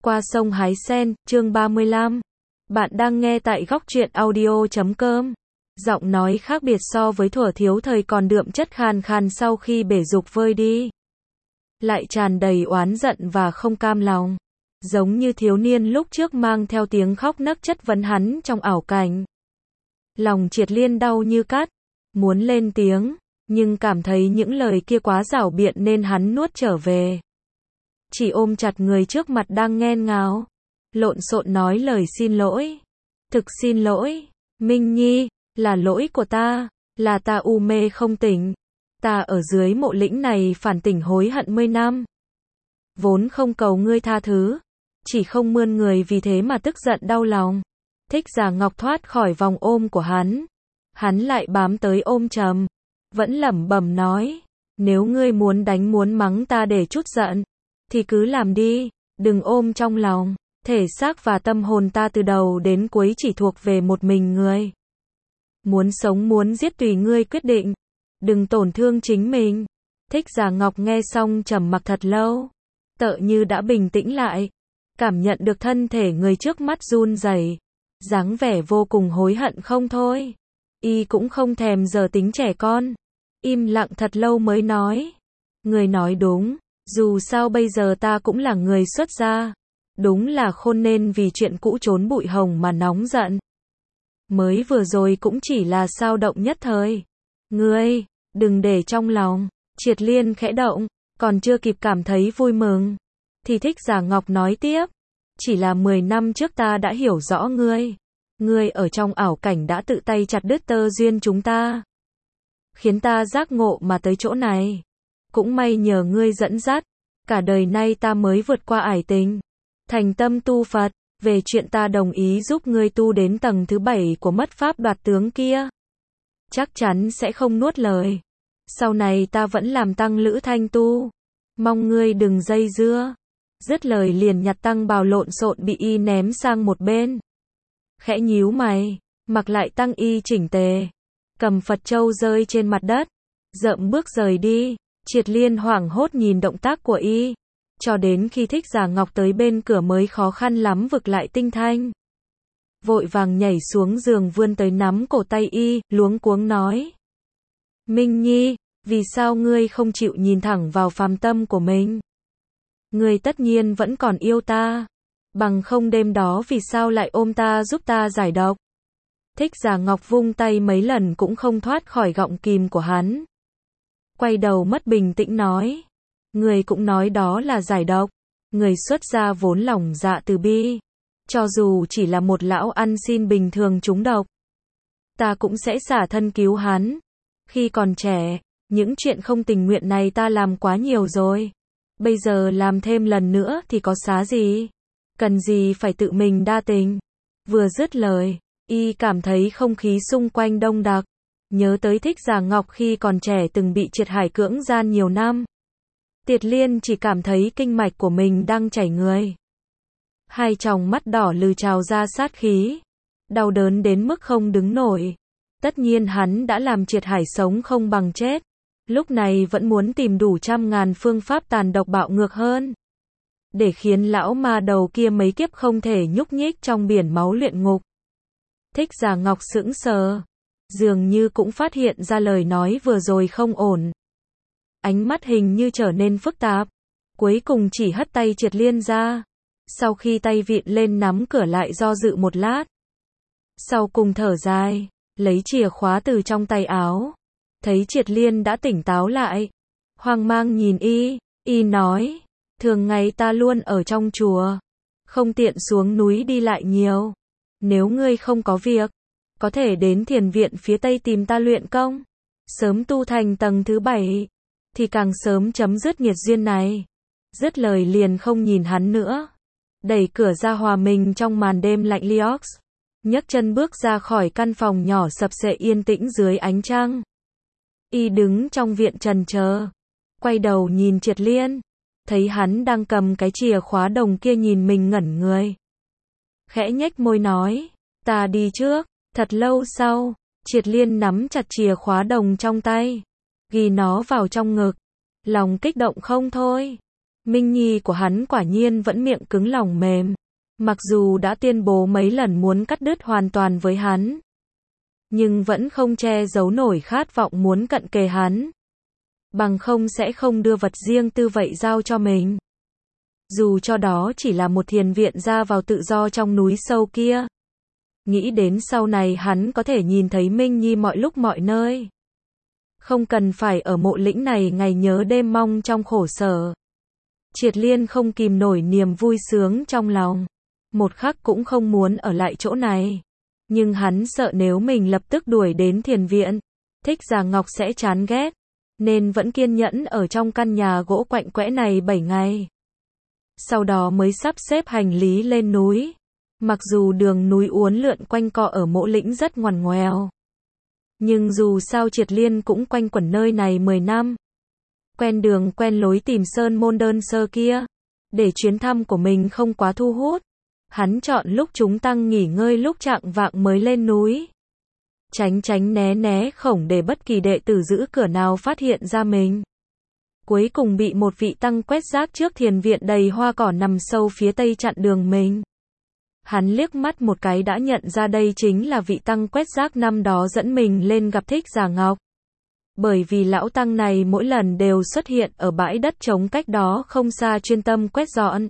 Qua sông hái sen, chương 35. Bạn đang nghe tại góc truyện audio.com. Giọng nói khác biệt so với thuở thiếu thời còn đượm chất khàn khàn sau khi bể dục vơi đi. Lại tràn đầy oán giận và không cam lòng. Giống như thiếu niên lúc trước mang theo tiếng khóc nấc chất vấn hắn trong ảo cảnh. Lòng Triệt Liên đau như cắt, muốn lên tiếng, nhưng cảm thấy những lời kia quá giảo biện nên hắn nuốt trở về. Chỉ ôm chặt người trước mặt đang nghẹn ngào, lộn xộn nói lời xin lỗi. Thực xin lỗi, Minh Nhi, là lỗi của ta, là ta u mê không tỉnh. Ta ở dưới mộ lĩnh này phản tỉnh hối hận 10 năm. Vốn không cầu ngươi tha thứ, chỉ không mươn người vì thế mà tức giận đau lòng. Thích Giả Ngọc thoát khỏi vòng ôm của hắn. Hắn lại bám tới ôm chầm, vẫn lẩm bẩm nói, nếu ngươi muốn đánh muốn mắng ta để chút giận, thì cứ làm đi, đừng ôm trong lòng. Thể xác và tâm hồn ta từ đầu đến cuối chỉ thuộc về một mình ngươi. Muốn sống muốn giết tùy ngươi quyết định, đừng tổn thương chính mình. Thích Giả Ngọc nghe xong trầm mặc thật lâu, tựa như đã bình tĩnh lại, cảm nhận được thân thể người trước mắt run rẩy, dáng vẻ vô cùng hối hận không thôi. Y cũng không thèm giờ tính trẻ con, im lặng thật lâu mới nói, người nói đúng, dù sao bây giờ ta cũng là người xuất gia, đúng là khôn nên vì chuyện cũ trốn bụi hồng mà nóng giận. Mới vừa rồi cũng chỉ là xao động nhất thời. Ngươi, đừng để trong lòng. Triệt Liên khẽ động, còn chưa kịp cảm thấy vui mừng, thì Thích Giả Ngọc nói tiếp, chỉ là 10 năm trước ta đã hiểu rõ ngươi. Ngươi ở trong ảo cảnh đã tự tay chặt đứt tơ duyên chúng ta, khiến ta giác ngộ mà tới chỗ này. Cũng may nhờ ngươi dẫn dắt, cả đời nay ta mới vượt qua ải tình, thành tâm tu Phật. Về chuyện ta đồng ý giúp ngươi tu đến tầng thứ 7 của mất pháp đoạt tướng kia, chắc chắn sẽ không nuốt lời. Sau này ta vẫn làm tăng lữ thanh tu, mong ngươi đừng dây dưa. Dứt lời liền nhặt tăng bào lộn xộn bị y ném sang một bên. Khẽ nhíu mày, mặc lại tăng y chỉnh tề, cầm Phật châu rơi trên mặt đất, dậm bước rời đi. Triệt Liên hoảng hốt nhìn động tác của y, cho đến khi Thích Giả Ngọc tới bên cửa mới khó khăn lắm vực lại tinh thanh. Vội vàng nhảy xuống giường vươn tới nắm cổ tay y, luống cuống nói, Minh Nhi, vì sao ngươi không chịu nhìn thẳng vào phàm tâm của mình? Ngươi tất nhiên vẫn còn yêu ta, bằng không đêm đó vì sao lại ôm ta giúp ta giải độc? Thích Giả Ngọc vung tay mấy lần cũng không thoát khỏi gọng kìm của hắn. Quay đầu mất bình tĩnh nói, người cũng nói đó là giải độc. Người xuất gia vốn lòng dạ từ bi, cho dù chỉ là một lão ăn xin bình thường trúng độc, ta cũng sẽ xả thân cứu hắn. Khi còn trẻ, những chuyện không tình nguyện này ta làm quá nhiều rồi, bây giờ làm thêm lần nữa thì có xá gì, cần gì phải tự mình đa tình. Vừa dứt lời, y cảm thấy không khí xung quanh đông đặc, nhớ tới Thích Giả Ngọc khi còn trẻ từng bị triệt hải cưỡng gian nhiều năm. Triệt Liên chỉ cảm thấy kinh mạch của mình đang chảy người. Hai tròng mắt đỏ lừ trào ra sát khí, đau đớn đến mức không đứng nổi. Tất nhiên hắn đã làm triệt hải sống không bằng chết, lúc này vẫn muốn tìm đủ trăm ngàn phương pháp tàn độc bạo ngược hơn, để khiến lão ma đầu kia mấy kiếp không thể nhúc nhích trong biển máu luyện ngục. Thích Giả Ngọc sững sờ, dường như cũng phát hiện ra lời nói vừa rồi không ổn. Ánh mắt hình như trở nên phức tạp, cuối cùng chỉ hất tay Triệt Liên ra. Sau khi tay vịn lên nắm cửa lại do dự một lát, sau cùng thở dài, lấy chìa khóa từ trong tay áo. Thấy Triệt Liên đã tỉnh táo lại, hoang mang nhìn y nói, thường ngày ta luôn ở trong chùa, không tiện xuống núi đi lại nhiều. Nếu ngươi không có việc, có thể đến thiền viện phía tây tìm ta luyện công, sớm tu thành tầng thứ 7, thì càng sớm chấm dứt nghiệt duyên này. Dứt lời liền không nhìn hắn nữa, đẩy cửa ra hòa mình trong màn đêm lạnh lẽo, nhấc chân bước ra khỏi căn phòng nhỏ sập sệ yên tĩnh dưới ánh trăng. Y đứng trong viện trần chờ, quay đầu nhìn Triệt Liên, thấy hắn đang cầm cái chìa khóa đồng kia nhìn mình ngẩn người. Khẽ nhếch môi nói, ta đi trước. Thật lâu sau, Triệt Liên nắm chặt chìa khóa đồng trong tay, ghi nó vào trong ngực, lòng kích động không thôi. Minh Nhi của hắn quả nhiên vẫn miệng cứng lòng mềm. Mặc dù đã tuyên bố mấy lần muốn cắt đứt hoàn toàn với hắn, nhưng vẫn không che giấu nổi khát vọng muốn cận kề hắn. Bằng không sẽ không đưa vật riêng tư vậy giao cho mình. Dù cho đó chỉ là một thiền viện ra vào tự do trong núi sâu kia. Nghĩ đến sau này hắn có thể nhìn thấy Minh Nhi mọi lúc mọi nơi. Không cần phải ở mộ lĩnh này ngày nhớ đêm mong trong khổ sở. Triệt Liên không kìm nổi niềm vui sướng trong lòng. Một khắc cũng không muốn ở lại chỗ này. Nhưng hắn sợ nếu mình lập tức đuổi đến thiền viện, Thích Giả Ngọc sẽ chán ghét. Nên vẫn kiên nhẫn ở trong căn nhà gỗ quạnh quẽ này 7 ngày. Sau đó mới sắp xếp hành lý lên núi. Mặc dù đường núi uốn lượn quanh co ở mộ lĩnh rất ngoằn ngoèo. Nhưng dù sao Triệt Liên cũng quanh quẩn nơi này 10 năm. Quen đường quen lối tìm sơn môn đơn sơ kia. Để chuyến thăm của mình không quá thu hút, hắn chọn lúc chúng tăng nghỉ ngơi lúc chạng vạng mới lên núi. Tránh tránh né né khổng để bất kỳ đệ tử giữ cửa nào phát hiện ra mình. Cuối cùng bị một vị tăng quét rác trước thiền viện đầy hoa cỏ nằm sâu phía tây chặn đường mình. Hắn liếc mắt một cái đã nhận ra đây chính là vị tăng quét rác năm đó dẫn mình lên gặp Thích Giả Ngọc. Bởi vì lão tăng này mỗi lần đều xuất hiện ở bãi đất trống cách đó không xa chuyên tâm quét dọn.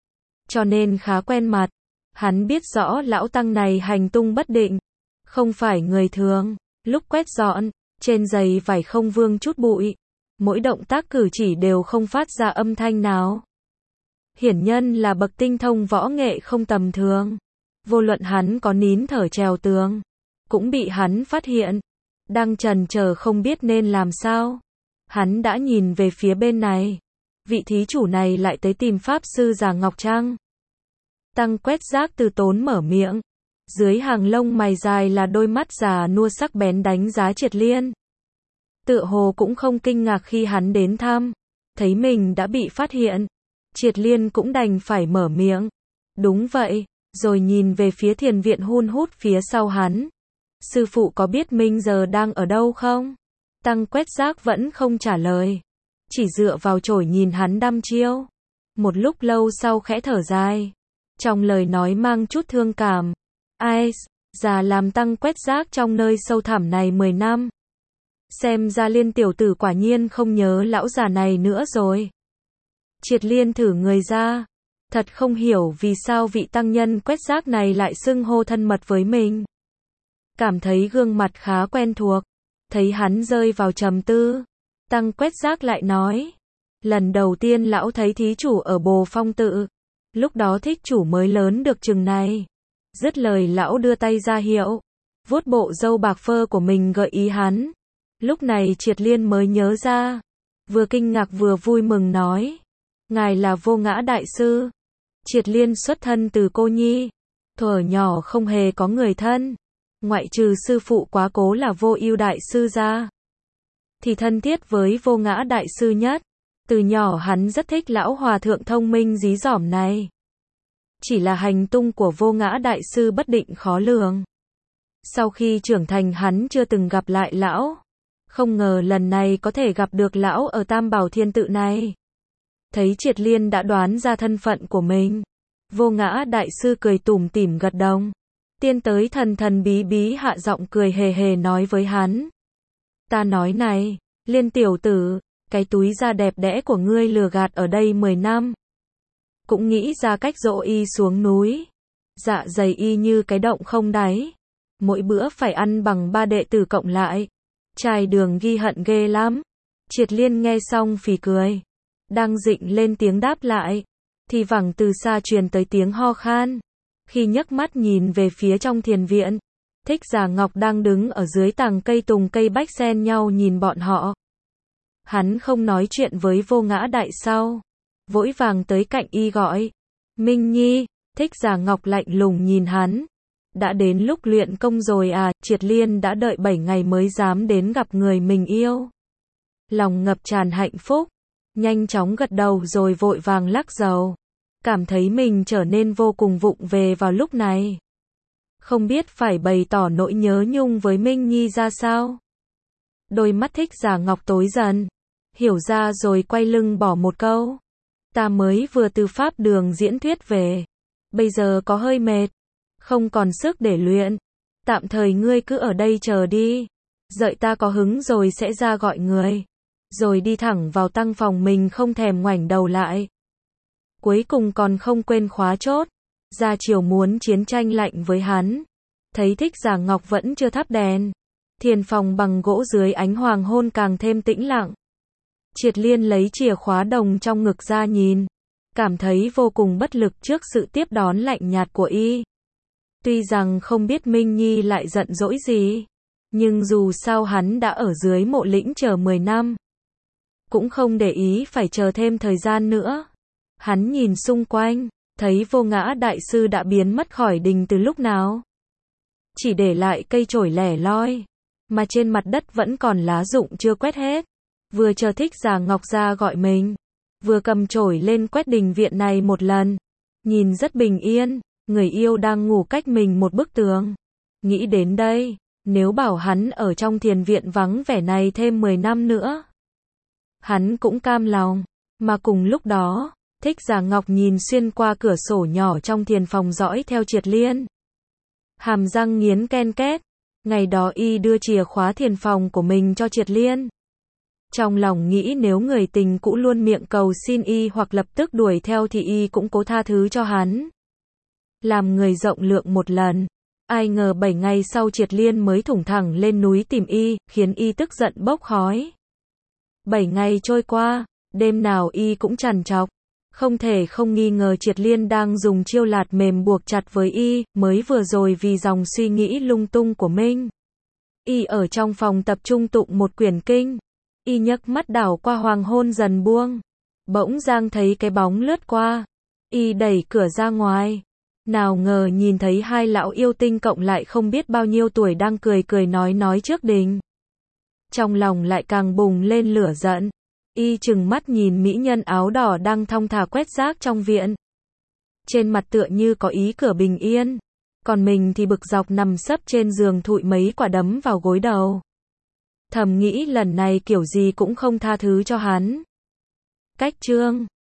Cho nên khá quen mặt. Hắn biết rõ lão tăng này hành tung bất định. Không phải người thường. Lúc quét dọn, trên giày vải không vương chút bụi. Mỗi động tác cử chỉ đều không phát ra âm thanh nào. Hiển nhân là bậc tinh thông võ nghệ không tầm thường. Vô luận hắn có nín thở trèo tường, cũng bị hắn phát hiện. Đang chần chờ không biết nên làm sao. Hắn đã nhìn về phía bên này. Vị thí chủ này lại tới tìm Pháp Sư Giả Ngọc Trăng. Tăng quét rác từ tốn mở miệng. Dưới hàng lông mày dài là đôi mắt già nua sắc bén đánh giá Triệt Liên. Tựa hồ cũng không kinh ngạc khi hắn đến thăm. Thấy mình đã bị phát hiện. Triệt Liên cũng đành phải mở miệng. Đúng vậy, rồi nhìn về phía thiền viện hun hút phía sau hắn. Sư phụ có biết Minh giờ đang ở đâu không? Tăng quét rác vẫn không trả lời. Chỉ dựa vào chổi nhìn hắn đăm chiêu. Một lúc lâu sau khẽ thở dài. Trong lời nói mang chút thương cảm. Ai, già làm tăng quét rác trong nơi sâu thẳm này 10 năm. Xem ra Liên tiểu tử quả nhiên không nhớ lão già này nữa rồi. Triệt Liên thử người ra. Thật không hiểu vì sao vị tăng nhân quét rác này lại xưng hô thân mật với mình. Cảm thấy gương mặt khá quen thuộc. Thấy hắn rơi vào trầm tư. Tăng quét rác lại nói. Lần đầu tiên lão thấy thí chủ ở Bồ Phong tự. Lúc đó thích chủ mới lớn được chừng này. Dứt lời lão đưa tay ra hiệu. Vuốt bộ râu bạc phơ của mình gợi ý hắn. Lúc này Triệt Liên mới nhớ ra. Vừa kinh ngạc vừa vui mừng nói. Ngài là Vô Ngã Đại Sư. Triệt Liên xuất thân từ cô nhi. Thuở nhỏ không hề có người thân. Ngoại trừ sư phụ quá cố là Vô Ưu Đại Sư ra. Thì thân thiết với Vô Ngã Đại Sư nhất. Từ nhỏ hắn rất thích lão hòa thượng thông minh dí dỏm này. Chỉ là hành tung của Vô Ngã Đại Sư bất định khó lường. Sau khi trưởng thành hắn chưa từng gặp lại lão. Không ngờ lần này có thể gặp được lão ở Tam Bảo Thiên tự này. Thấy Triệt Liên đã đoán ra thân phận của mình. Vô Ngã Đại Sư cười tủm tỉm gật đầu. Tiên tới thần thần bí bí hạ giọng cười hề hề nói với hắn. Ta nói này, Liên tiểu tử, cái túi da đẹp đẽ của ngươi lừa gạt ở đây 10 năm. Cũng nghĩ ra cách dỗ y xuống núi. Dạ dày y như cái động không đáy. Mỗi bữa phải ăn bằng 3 đệ tử cộng lại. Trai đường ghi hận ghê lắm. Triệt Liên nghe xong phì cười. Đang dịnh lên tiếng đáp lại. Thì vẳng từ xa truyền tới tiếng ho khan. Khi nhấc mắt nhìn về phía trong thiền viện. Thích Giả Ngọc đang đứng ở dưới tàng cây tùng cây bách xen nhau nhìn bọn họ. Hắn không nói chuyện với Vô Ngã Đại sau. Vội vàng tới cạnh y gọi. Minh Nhi. Thích Giả Ngọc lạnh lùng nhìn hắn. Đã đến lúc luyện công rồi à? Triệt Liên đã đợi 7 ngày mới dám đến gặp người mình yêu. Lòng ngập tràn hạnh phúc. Nhanh chóng gật đầu rồi vội vàng lắc đầu. Cảm thấy mình trở nên vô cùng vụng về vào lúc này. Không biết phải bày tỏ nỗi nhớ nhung với Minh Nhi ra sao. Đôi mắt Thích Giả Ngọc tối dần. Hiểu ra rồi quay lưng bỏ một câu. Ta mới vừa từ Pháp đường diễn thuyết về. Bây giờ có hơi mệt. Không còn sức để luyện. Tạm thời ngươi cứ ở đây chờ đi. Đợi ta có hứng rồi sẽ ra gọi người. Rồi đi thẳng vào tăng phòng mình không thèm ngoảnh đầu lại. Cuối cùng còn không quên khóa chốt. Gia Triều muốn chiến tranh lạnh với hắn. Thấy Thích Giả Ngọc vẫn chưa thắp đèn. Thiền phòng bằng gỗ dưới ánh hoàng hôn càng thêm tĩnh lặng. Triệt Liên lấy chìa khóa đồng trong ngực ra nhìn. Cảm thấy vô cùng bất lực trước sự tiếp đón lạnh nhạt của y. Tuy rằng không biết Minh Nhi lại giận dỗi gì. Nhưng dù sao hắn đã ở dưới Mộ Lĩnh chờ 10 năm. Cũng không để ý phải chờ thêm thời gian nữa. Hắn nhìn xung quanh. Thấy Vô Ngã Đại Sư đã biến mất khỏi đình từ lúc nào. Chỉ để lại cây chổi lẻ loi. Mà trên mặt đất vẫn còn lá rụng chưa quét hết. Vừa chờ Thích Giả Ngọc ra gọi mình. Vừa cầm chổi lên quét đình viện này một lần. Nhìn rất bình yên. Người yêu đang ngủ cách mình một bức tường. Nghĩ đến đây. Nếu bảo hắn ở trong thiền viện vắng vẻ này thêm 10 năm nữa. Hắn cũng cam lòng. Mà cùng lúc đó. Thích Giả Ngọc nhìn xuyên qua cửa sổ nhỏ trong thiền phòng dõi theo Triệt Liên. Hàm răng nghiến ken két. Ngày đó y đưa chìa khóa thiền phòng của mình cho Triệt Liên. Trong lòng nghĩ nếu người tình cũ luôn miệng cầu xin y hoặc lập tức đuổi theo thì y cũng cố tha thứ cho hắn. Làm người rộng lượng một lần. Ai ngờ 7 ngày sau Triệt Liên mới thủng thẳng lên núi tìm y, khiến y tức giận bốc khói. 7 ngày trôi qua, đêm nào y cũng trằn trọc. Không thể không nghi ngờ Triệt Liên đang dùng chiêu lạt mềm buộc chặt với y, mới vừa rồi vì dòng suy nghĩ lung tung của mình. Y ở trong phòng tập trung tụng một quyển kinh. Y nhấc mắt đảo qua hoàng hôn dần buông. Bỗng Giang thấy cái bóng lướt qua. Y đẩy cửa ra ngoài. Nào ngờ nhìn thấy hai lão yêu tinh cộng lại không biết bao nhiêu tuổi đang cười cười nói trước đình. Trong lòng lại càng bùng lên lửa giận. Y trừng mắt nhìn mỹ nhân áo đỏ đang thong thả quét rác trong viện. Trên mặt tựa như có ý cửa bình yên. Còn mình thì bực dọc nằm sấp trên giường thụi mấy quả đấm vào gối đầu. Thầm nghĩ lần này kiểu gì cũng không tha thứ cho hắn. Cách chương